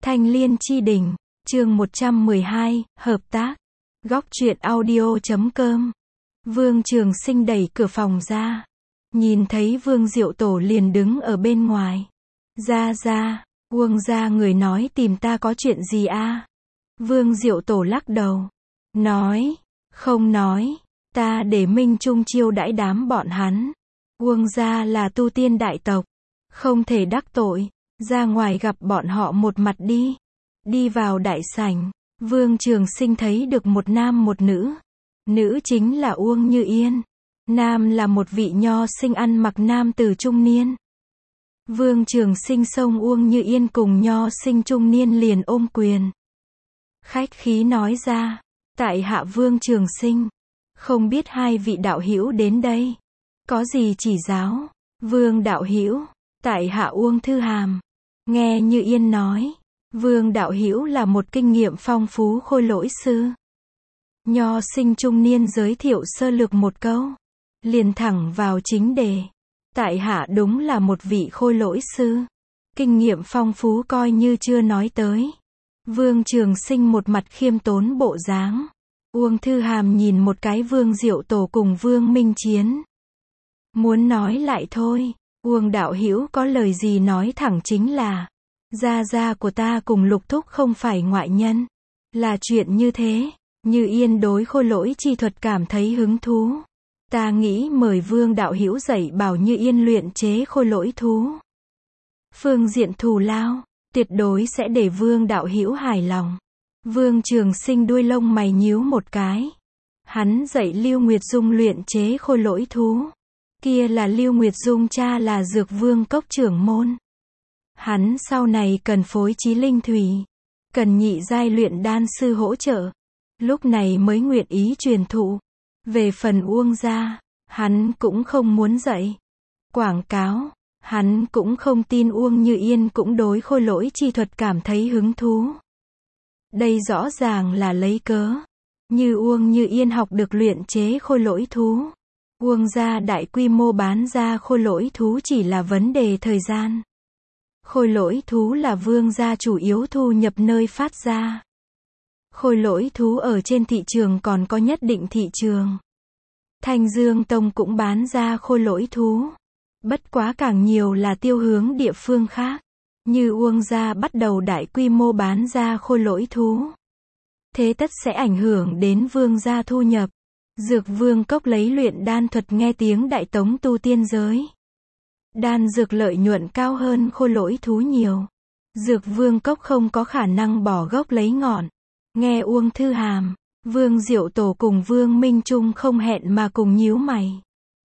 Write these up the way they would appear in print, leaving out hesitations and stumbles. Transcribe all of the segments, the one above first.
Thanh Liên Chi Đỉnh, chương 112, hợp tác. Góc truyện audio.com. Vương Trường Sinh đẩy cửa phòng ra. Nhìn thấy Vương Diệu Tổ liền đứng ở bên ngoài. Ra, Uông gia người nói tìm ta có chuyện gì a? Vương Diệu Tổ lắc đầu. Nói, không nói, ta để Minh Trung chiêu đãi đám bọn hắn. Uông gia là tu tiên đại tộc, không thể đắc tội, ra ngoài gặp bọn họ một mặt đi. Đi vào đại sảnh, Vương Trường Sinh thấy được một nam một nữ. Nữ chính là Uông Như Yên, nam là một vị nho sinh ăn mặc nam tử trung niên. Vương Trường Sinh xông Uông Như Yên cùng nho sinh trung niên liền ôm quyền. Khách khí nói ra, tại hạ Vương Trường Sinh, không biết hai vị đạo hữu đến đây, có gì chỉ giáo? Vương đạo hữu, tại hạ Uông Thư Hàm. Nghe Như Yên nói, Vương đạo hữu là một kinh nghiệm phong phú khôi lỗi sư. Nho sinh trung niên giới thiệu sơ lược một câu, liền thẳng vào chính đề. Tại hạ đúng là một vị khôi lỗi sư, kinh nghiệm phong phú coi như chưa nói tới. Vương Trường Sinh một mặt khiêm tốn bộ dáng. Uông Thư Hàm nhìn một cái Vương Diệu Tổ cùng Vương Minh Chiến. Muốn nói lại thôi, Uông đạo hữu có lời gì nói thẳng chính là, gia của ta cùng Lục Thúc không phải ngoại nhân. Là chuyện như thế. Như Yên đối khôi lỗi chi thuật cảm thấy hứng thú. Ta nghĩ mời Vương đạo hữu dạy bảo Như Yên luyện chế khôi lỗi thú. Phương diện thù lao, tuyệt đối sẽ để Vương đạo hữu hài lòng. Vương Trường Sinh đuôi lông mày nhíu một cái. Hắn dạy Lưu Nguyệt Dung luyện chế khôi lỗi thú. Kia là Lưu Nguyệt Dung cha là Dược Vương Cốc trưởng môn. Hắn sau này cần phối trí linh thủy, cần nhị giai luyện đan sư hỗ trợ. Lúc này mới nguyện ý truyền thụ. Về phần Uông gia, hắn cũng không muốn dạy. Quảng cáo, hắn cũng không tin Uông Như Yên cũng đối khôi lỗi chi thuật cảm thấy hứng thú. Đây rõ ràng là lấy cớ. Như Uông Như Yên học được luyện chế khôi lỗi thú, Uông gia đại quy mô bán ra khôi lỗi thú chỉ là vấn đề thời gian. Khôi lỗi thú là Vương gia chủ yếu thu nhập nơi phát ra. Khôi lỗi thú ở trên thị trường còn có nhất định thị trường. Thanh Dương Tông cũng bán ra khôi lỗi thú. Bất quá càng nhiều là tiêu hướng địa phương khác. Như Uông gia bắt đầu đại quy mô bán ra khôi lỗi thú, thế tất sẽ ảnh hưởng đến Vương gia thu nhập. Dược Vương Cốc lấy luyện đan thuật nghe tiếng đại tống tu tiên giới. Đan dược lợi nhuận cao hơn khôi lỗi thú nhiều. Dược Vương Cốc không có khả năng bỏ gốc lấy ngọn. Nghe Uông Thư Hàm, Vương Diệu Tổ cùng Vương Minh Trung không hẹn mà cùng nhíu mày.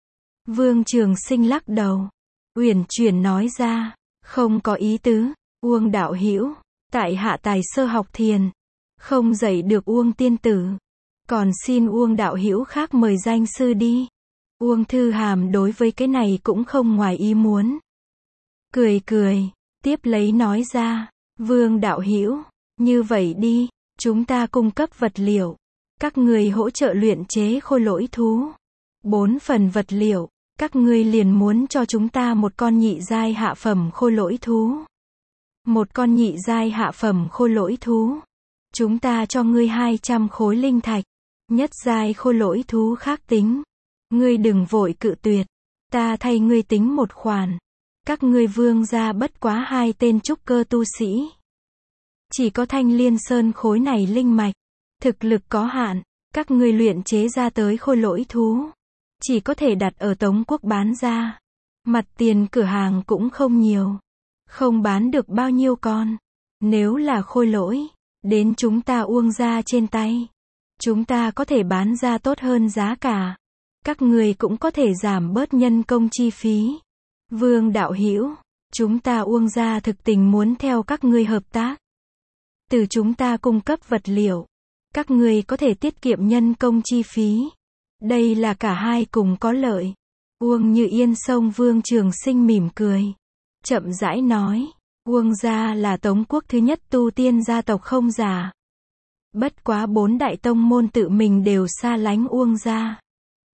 Vương Trường Sinh lắc đầu, uyển chuyển nói ra, không có ý tứ. Uông đạo hữu, tại hạ tài sơ học thiền, không dạy được Uông tiên tử, còn xin Uông đạo hữu khác mời danh sư đi. Uông Thư Hàm đối với cái này cũng không ngoài ý muốn. Cười, tiếp lấy nói ra, Vương đạo hữu, như vậy đi, chúng ta cung cấp vật liệu, các người hỗ trợ luyện chế khôi lỗi thú. 4 phần vật liệu, các ngươi liền muốn cho chúng ta một con nhị giai hạ phẩm khôi lỗi thú. Một con nhị giai hạ phẩm khôi lỗi thú, chúng ta cho ngươi 200 khối linh thạch. Nhất giai khôi lỗi thú khác tính. Ngươi đừng vội cự tuyệt, ta thay ngươi tính một khoản. Các ngươi Vương gia bất quá 2 tên trúc cơ tu sĩ. Chỉ có Thanh Liên Sơn khối này linh mạch, thực lực có hạn, các ngươi luyện chế ra tới khôi lỗi thú, chỉ có thể đặt ở Tống Quốc bán ra. Mặt tiền cửa hàng cũng không nhiều, không bán được bao nhiêu con. Nếu là khôi lỗi, đến chúng ta Uông gia trên tay, chúng ta có thể bán ra tốt hơn giá cả. Các người cũng có thể giảm bớt nhân công chi phí. Vương đạo hữu, chúng ta Uông gia thực tình muốn theo các ngươi hợp tác. Từ chúng ta cung cấp vật liệu, các người có thể tiết kiệm nhân công chi phí. Đây là cả hai cùng có lợi. Uông Như Yên xông Vương Trường Sinh mỉm cười, chậm rãi nói, Uông gia là Tống Quốc thứ nhất tu tiên gia tộc không giả. Bất quá 4 đại tông môn tự mình đều xa lánh Uông gia,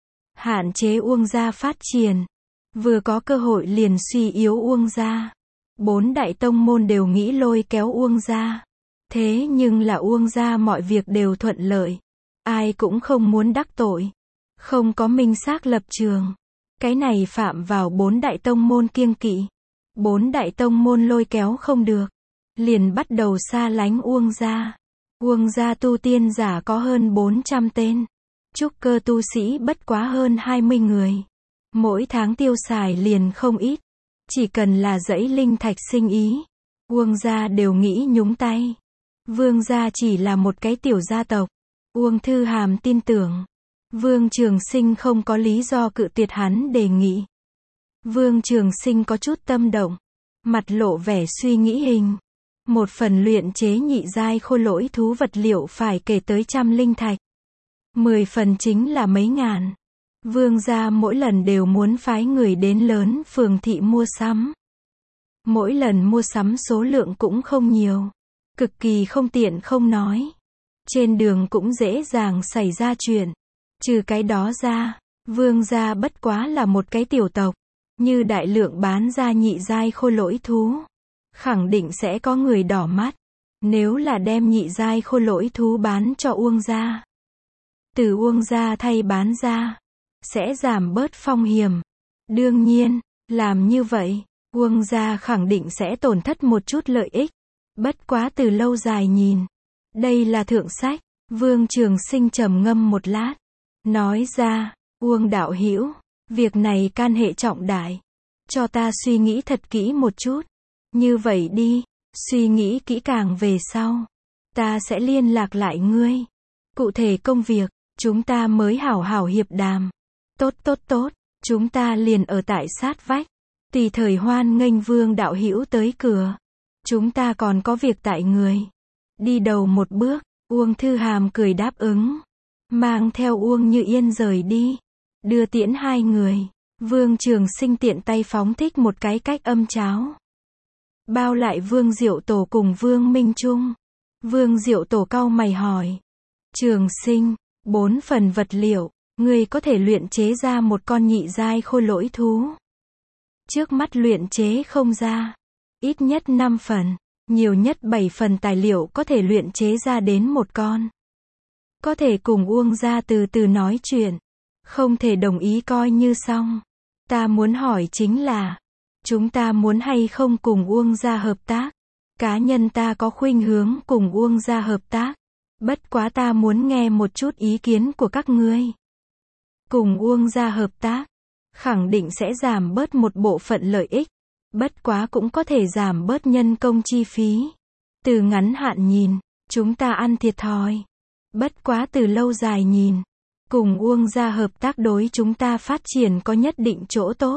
hạn chế Uông gia phát triển, vừa có cơ hội liền suy yếu Uông gia. 4 đại tông môn đều nghĩ lôi kéo Uông gia. Thế nhưng là Uông gia mọi việc đều thuận lợi. Ai cũng không muốn đắc tội. Không có minh xác lập trường. Cái này phạm vào 4 đại tông môn kiêng kỵ. 4 đại tông môn lôi kéo không được. Liền bắt đầu xa lánh Uông gia. Uông gia tu tiên giả có hơn 400 tên. Trúc cơ tu sĩ bất quá hơn 20 người. Mỗi tháng tiêu xài liền không ít. Chỉ cần là dãy linh thạch sinh ý. Uông gia đều nghĩ nhúng tay. Vương gia chỉ là một cái tiểu gia tộc. Uông Thư Hàm tin tưởng. Vương Trường Sinh không có lý do cự tuyệt hắn đề nghị. Vương Trường Sinh có chút tâm động. Mặt lộ vẻ suy nghĩ hình. Một phần luyện chế nhị giai khôi lỗi thú vật liệu phải kể tới 100 linh thạch. 10 phần chính là mấy ngàn. Vương gia mỗi lần đều muốn phái người đến lớn phường thị mua sắm. Mỗi lần mua sắm số lượng cũng không nhiều. Cực kỳ không tiện không nói. Trên đường cũng dễ dàng xảy ra chuyện. Trừ cái đó ra, Vương gia bất quá là một cái tiểu tộc. Như đại lượng bán ra nhị giai khôi lỗi thú. Khẳng định sẽ có người đỏ mắt. Nếu là đem nhị giai khôi lỗi thú bán cho Uông gia. Từ Uông gia thay bán ra. Sẽ giảm bớt phong hiểm. Đương nhiên, làm như vậy, Uông gia khẳng định sẽ tổn thất một chút lợi ích. Bất quá từ lâu dài nhìn. Đây là thượng sách. Vương Trường Sinh trầm ngâm một lát. Nói ra, Uông đạo hữu, việc này can hệ trọng đại. Cho ta suy nghĩ thật kỹ một chút. Như vậy đi, suy nghĩ kỹ càng về sau. Ta sẽ liên lạc lại ngươi. Cụ thể công việc, chúng ta mới hảo hảo hiệp đàm. Tốt, chúng ta liền ở tại sát vách. Tùy thời hoan nghênh Vương đạo hữu tới cửa. Chúng ta còn có việc tại người. Đi đầu một bước, Uông Thư Hàm cười đáp ứng. Mang theo Uông Như Yên rời đi. Đưa tiễn hai người. Vương Trường Sinh tiện tay phóng thích một cái cách âm cháo. Bao lại Vương Diệu Tổ cùng Vương Minh Trung. Vương Diệu Tổ cau mày hỏi. Trường Sinh, 4 phần vật liệu, ngươi có thể luyện chế ra một con nhị giai khôi lỗi thú. Trước mắt luyện chế không ra. Ít nhất 5 phần, nhiều nhất 7 phần tài liệu có thể luyện chế ra đến một con. Có thể cùng Uông gia từ từ nói chuyện. Không thể đồng ý coi như xong. Ta muốn hỏi chính là, chúng ta muốn hay không cùng Uông gia hợp tác? Cá nhân ta có khuynh hướng cùng Uông gia hợp tác. Bất quá ta muốn nghe một chút ý kiến của các ngươi. Cùng Uông gia hợp tác, khẳng định sẽ giảm bớt một bộ phận lợi ích. Bất quá cũng có thể giảm bớt nhân công chi phí. Từ ngắn hạn nhìn, chúng ta ăn thiệt thòi. Bất quá từ lâu dài nhìn, cùng Uông gia hợp tác đối chúng ta phát triển có nhất định chỗ tốt.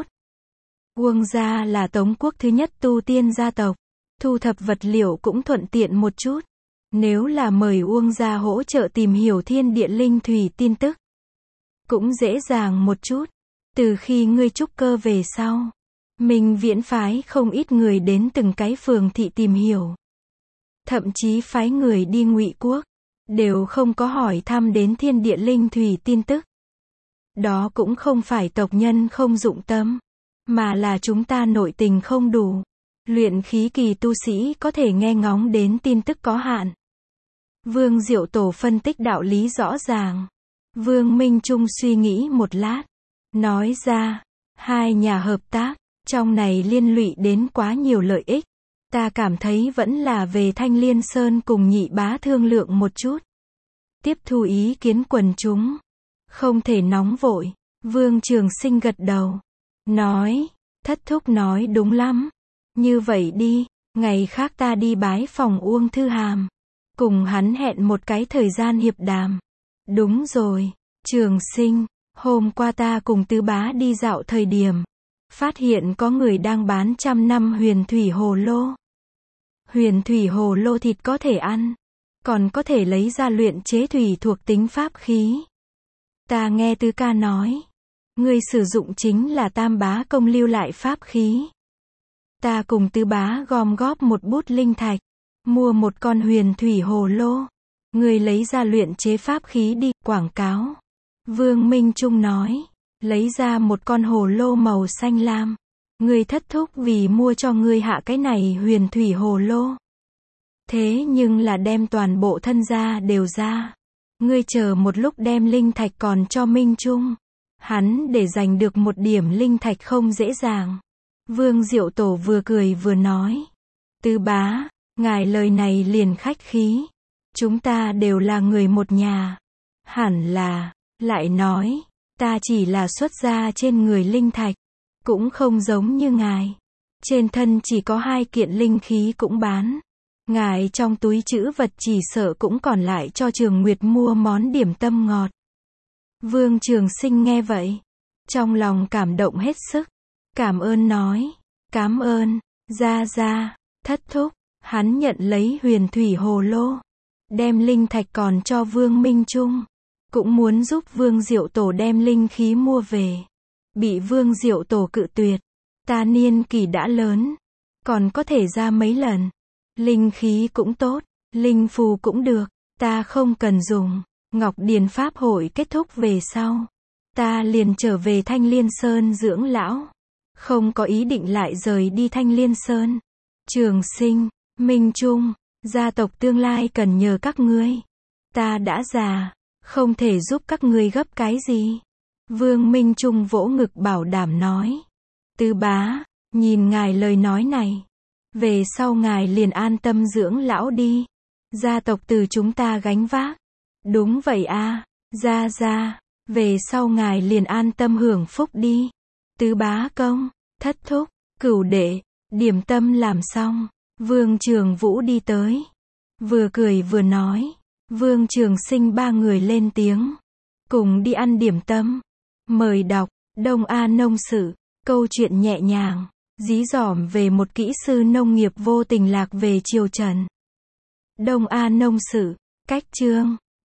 Uông gia là Tống quốc thứ nhất tu tiên gia tộc. Thu thập vật liệu cũng thuận tiện một chút. Nếu là mời Uông gia hỗ trợ tìm hiểu thiên địa linh thủy tin tức, cũng dễ dàng một chút. Từ khi ngươi trúc cơ về sau, mình viễn phái không ít người đến từng cái phường thị tìm hiểu. Thậm chí phái người đi Ngụy quốc, đều không có hỏi thăm đến thiên địa linh thủy tin tức. Đó cũng không phải tộc nhân không dụng tâm, mà là chúng ta nội tình không đủ. Luyện khí kỳ tu sĩ có thể nghe ngóng đến tin tức có hạn. Vương Diệu Tổ phân tích đạo lý rõ ràng. Vương Minh Trung suy nghĩ một lát. Nói ra, hai nhà hợp tác, trong này liên lụy đến quá nhiều lợi ích. Ta cảm thấy vẫn là về Thanh Liên Sơn cùng Nhị Bá thương lượng một chút. Tiếp thu ý kiến quần chúng. Không thể nóng vội. Vương Trường Sinh gật đầu. Nói, thất thúc nói đúng lắm. Như vậy đi, ngày khác ta đi bái phòng Uông Thư Hàm. Cùng hắn hẹn một cái thời gian hiệp đàm. Đúng rồi, Trường Sinh, hôm qua ta cùng tứ bá đi dạo thời điểm. Phát hiện có người đang bán 100 năm huyền thủy hồ lô. Huyền thủy hồ lô thịt có thể ăn. Còn có thể lấy ra luyện chế thủy thuộc tính pháp khí. Ta nghe tứ ca nói. Người sử dụng chính là Tam Bá Công lưu lại pháp khí. Ta cùng tứ bá gom góp một bút linh thạch. Mua một con huyền thủy hồ lô. Người lấy ra luyện chế pháp khí đi, quảng cáo. Vương Minh Trung nói. Lấy ra một con hồ lô màu xanh lam. Ngươi thất thúc vì mua cho ngươi hạ cái này huyền thủy hồ lô. Thế nhưng là đem toàn bộ thân gia đều ra. Ngươi chờ một lúc đem linh thạch còn cho Minh Trung. Hắn để giành được một điểm linh thạch không dễ dàng. Vương Diệu Tổ vừa cười vừa nói. Tứ bá, ngài lời này liền khách khí. Chúng ta đều là người một nhà. Hẳn là, lại nói, ta chỉ là xuất gia trên người linh thạch. Cũng không giống như ngài. Trên thân chỉ có 2 kiện linh khí cũng bán. Ngài trong túi trữ vật chỉ sợ cũng còn lại cho Trường Nguyệt mua món điểm tâm ngọt. Vương Trường Sinh nghe vậy. Trong lòng cảm động hết sức. Cảm ơn nói. Cám ơn, gia, thất thúc. Hắn nhận lấy huyền thủy hồ lô. Đem linh thạch còn cho Vương Minh Trung. Cũng muốn giúp Vương Diệu Tổ đem linh khí mua về. Bị Vương Diệu Tổ cự tuyệt. Ta niên kỷ đã lớn. Còn có thể ra mấy lần. Linh khí cũng tốt. Linh phù cũng được. Ta không cần dùng. Ngọc Điền Pháp hội kết thúc về sau. Ta liền trở về Thanh Liên Sơn dưỡng lão. Không có ý định lại rời đi Thanh Liên Sơn. Trường Sinh, Minh Trung, gia tộc tương lai cần nhờ các ngươi. Ta đã già. Không thể giúp các ngươi gấp cái gì. Vương Minh Trung vỗ ngực bảo đảm nói. Tứ bá, nhìn ngài lời nói này. Về sau ngài liền an tâm dưỡng lão đi. Gia tộc từ chúng ta gánh vác. Đúng vậy a, gia, về sau ngài liền an tâm hưởng phúc đi. Tứ bá công, thất thúc, cửu đệ, điểm tâm làm xong. Vương Trường Vũ đi tới. Vừa cười vừa nói. Vương Trường Sinh 3 người lên tiếng. Cùng đi ăn điểm tâm. Mời đọc, Đông A Nông Sự, câu chuyện nhẹ nhàng, dí dỏm về một kỹ sư nông nghiệp vô tình lạc về triều Trần. Đông A Nông Sự, cách chương